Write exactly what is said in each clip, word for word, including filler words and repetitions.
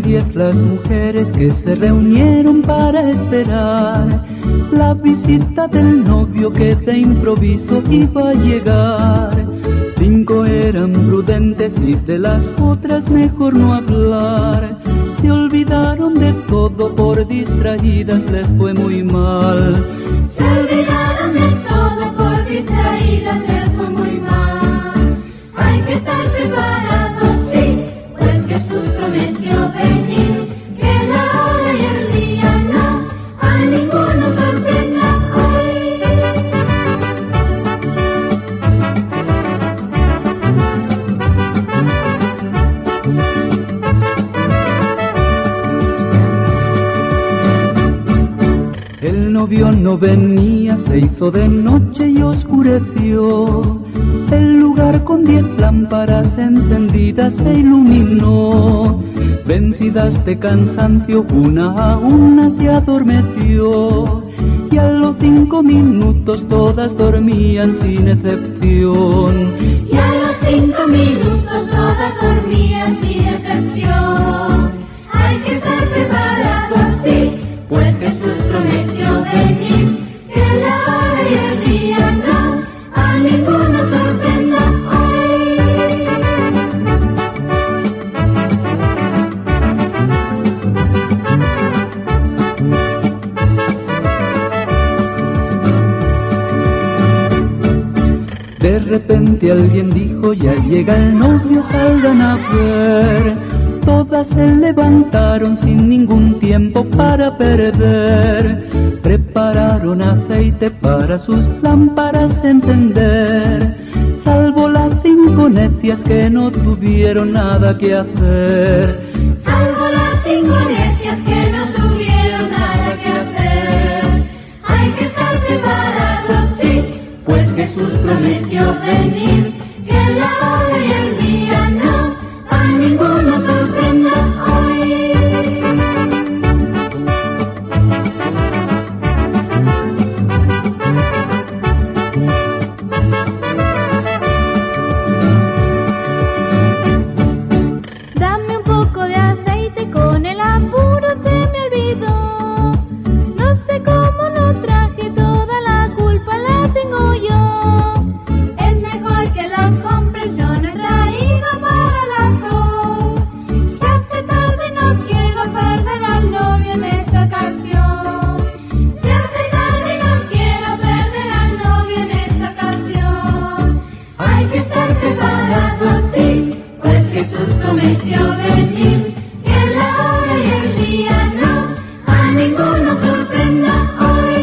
diez las mujeres que se reunieron para esperar la visita del novio que de improviso iba a llegar. Cinco eran prudentes y de las otras mejor no hablar. Se olvidaron de todo, por distraídas les fue muy mal. Se olvidaron de todo, por distraídas les fue muy mal. Hay que estar preparados, sí, pues Jesús prometió venir, que la hora y el día no a ninguno sorprenda hoy. El novio no venía, se hizo de noche y oscureció. El lugar con diez lámparas encendidas se iluminó. Vencidas de cansancio, una a una se adormeció. Y a los cinco minutos todas dormían sin excepción. Y a los cinco minutos todas dormían sin excepción. Hay que estar preparados, sí, pues Jesús prometió venir, que la hora y el día no a ninguno sorprenda hoy. De repente alguien dijo, ya llega el novio, salgan a ver. Todas se levantaron sin ningún tiempo para perder. Prepararon aceite para sus lámparas encender, salvo las cinco necias que no tuvieron nada que hacer. Salvo las cinco necias que no tuvieron nada que hacer. Hay que estar preparados, sí, pues Jesús prometió venir, que la hora y el día no a ninguno sorprenda hoy. Dame un poco de aceite, con el apuro se me olvidó. No sé cómo lo traje, toda la culpa la tengo yo. Es mejor que lo compre, yo no he traído para las dos. Se hace tarde, no quiero perder al novio en esta ocasión. Se hace tarde y no quiero perder al novio en esta ocasión. Hay que estar preparados, sí, pues Jesús prometió venir, que la hora y el día no a ninguno sorprenda hoy.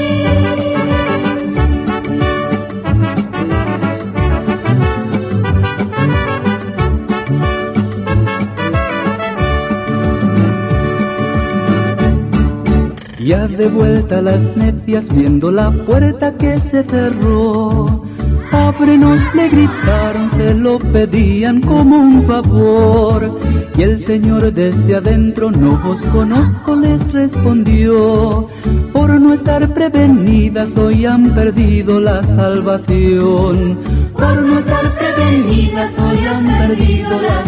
Ya de vuelta las necias, viendo la puerta que se cerró. Ábrenos, le gritaron, se lo pedían como un favor. Y el Señor desde adentro, no os conozco, les respondió. Por no estar prevenidas, hoy han perdido la salvación. Por no estar prevenidas, hoy han perdido la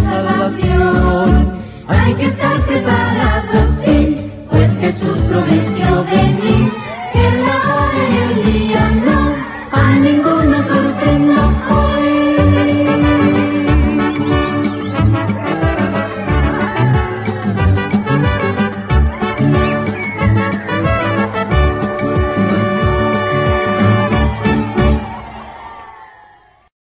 salvación. Hay que estar preparados, sí, pues Jesús prometió venir.